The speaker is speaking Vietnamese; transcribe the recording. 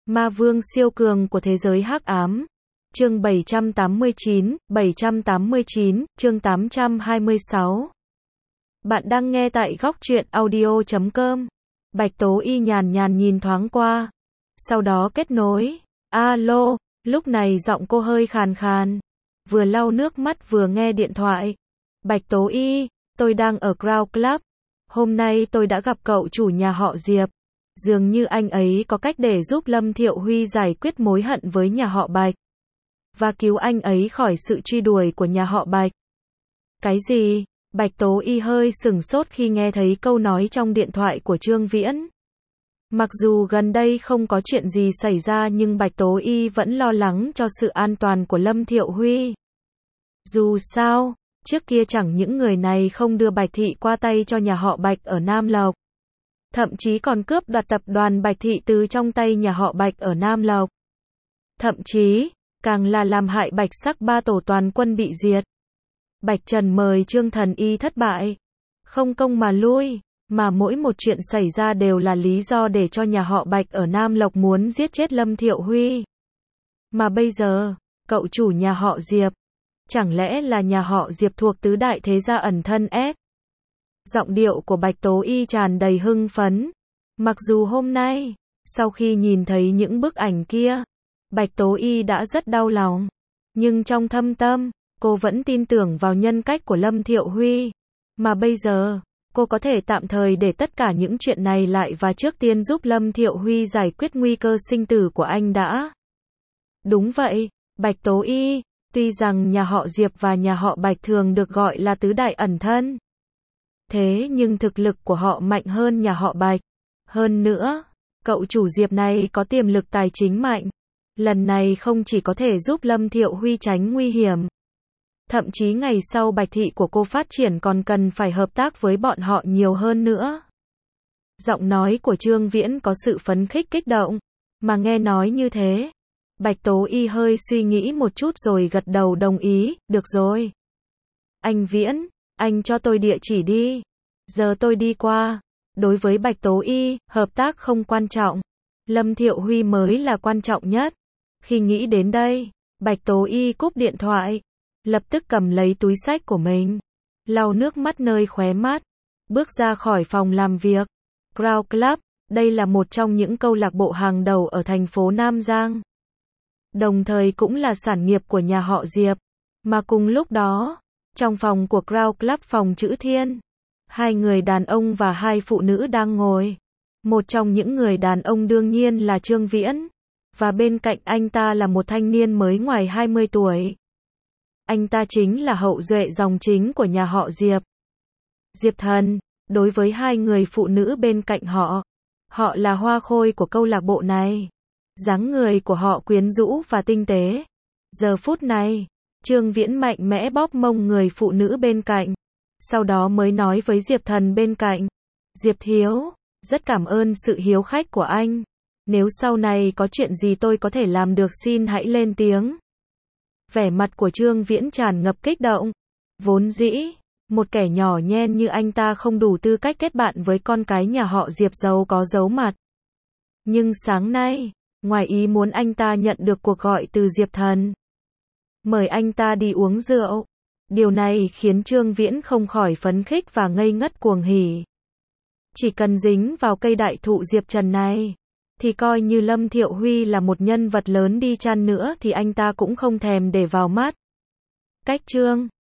Ma vương siêu cường của thế giới hắc ám. Chương 789, chương 826. Bạn đang nghe tại góc truyện audio.com. Bạch Tố Y nhàn nhàn nhìn thoáng qua, sau đó kết nối. Alo, lúc này giọng cô hơi khàn khàn, vừa lau nước mắt vừa nghe điện thoại. Bạch Tố Y, tôi đang ở Crown Club. Hôm nay tôi đã gặp cậu chủ nhà họ Diệp. Dường như anh ấy có cách để giúp Lâm Thiệu Huy giải quyết mối hận với nhà họ Bạch và cứu anh ấy khỏi sự truy đuổi của nhà họ Bạch. Cái gì? Bạch Tố Y hơi sửng sốt khi nghe thấy câu nói trong điện thoại của Trương Viễn. Mặc dù gần đây không có chuyện gì xảy ra nhưng Bạch Tố Y vẫn lo lắng cho sự an toàn của Lâm Thiệu Huy. Dù sao, trước kia chẳng những người này không đưa Bạch Thị qua tay cho nhà họ Bạch ở Nam Lộc, thậm chí còn cướp đoạt tập đoàn Bạch Thị từ trong tay nhà họ Bạch ở Nam Lộc. Thậm chí, càng là làm hại Bạch Sắc ba tổ toàn quân bị diệt. Bạch Trần mời Trương Thần Y thất bại, không công mà lui, mà mỗi một chuyện xảy ra đều là lý do để cho nhà họ Bạch ở Nam Lộc muốn giết chết Lâm Thiệu Huy. Mà bây giờ, cậu chủ nhà họ Diệp, chẳng lẽ là nhà họ Diệp thuộc tứ đại thế gia ẩn thân ép? Giọng điệu của Bạch Tố Y tràn đầy hưng phấn. Mặc dù hôm nay, sau khi nhìn thấy những bức ảnh kia, Bạch Tố Y đã rất đau lòng, nhưng trong thâm tâm, cô vẫn tin tưởng vào nhân cách của Lâm Thiệu Huy. Mà bây giờ, cô có thể tạm thời để tất cả những chuyện này lại và trước tiên giúp Lâm Thiệu Huy giải quyết nguy cơ sinh tử của anh đã. Đúng vậy, Bạch Tố Y, tuy rằng nhà họ Diệp và nhà họ Bạch thường được gọi là tứ đại ẩn thân, thế nhưng thực lực của họ mạnh hơn nhà họ Bạch. Hơn nữa, cậu chủ Diệp này có tiềm lực tài chính mạnh. Lần này không chỉ có thể giúp Lâm Thiệu Huy tránh nguy hiểm, thậm chí ngày sau Bạch Thị của cô phát triển còn cần phải hợp tác với bọn họ nhiều hơn nữa. Giọng nói của Trương Viễn có sự phấn khích kích động, mà nghe nói như thế, Bạch Tố Y hơi suy nghĩ một chút rồi gật đầu đồng ý, được rồi. Anh Viễn, anh cho tôi địa chỉ đi, giờ tôi đi qua. Đối với Bạch Tố Y, hợp tác không quan trọng, Lâm Thiệu Huy mới là quan trọng nhất. Khi nghĩ đến đây, Bạch Tố Y cúp điện thoại, lập tức cầm lấy túi xách của mình, lau nước mắt nơi khóe mắt, bước ra khỏi phòng làm việc. Crown Club, đây là một trong những câu lạc bộ hàng đầu ở thành phố Nam Giang, đồng thời cũng là sản nghiệp của nhà họ Diệp. Mà cùng lúc đó, trong phòng của Crown Club phòng Chữ Thiên, hai người đàn ông và hai phụ nữ đang ngồi. Một trong những người đàn ông đương nhiên là Trương Viễn, và bên cạnh anh ta là một thanh niên mới ngoài 20 tuổi. Anh ta chính là hậu duệ dòng chính của nhà họ Diệp, Diệp Thần. Đối với hai người phụ nữ bên cạnh họ, họ là hoa khôi của câu lạc bộ này. Dáng người của họ quyến rũ và tinh tế. Giờ phút này, Trương Viễn mạnh mẽ bóp mông người phụ nữ bên cạnh, sau đó mới nói với Diệp Thần bên cạnh. Diệp Thiếu, rất cảm ơn sự hiếu khách của anh. Nếu sau này có chuyện gì tôi có thể làm được xin hãy lên tiếng. Vẻ mặt của Trương Viễn tràn ngập kích động. Vốn dĩ, một kẻ nhỏ nhen như anh ta không đủ tư cách kết bạn với con cái nhà họ Diệp giàu có giấu mặt. Nhưng sáng nay, ngoài ý muốn anh ta nhận được cuộc gọi từ Diệp Thần, mời anh ta đi uống rượu. Điều này khiến Trương Viễn không khỏi phấn khích và ngây ngất cuồng hỉ. Chỉ cần dính vào cây đại thụ Diệp Trần này, thì coi như Lâm Thiệu Huy là một nhân vật lớn đi chăng nữa thì anh ta cũng không thèm để vào mắt. Cách Trương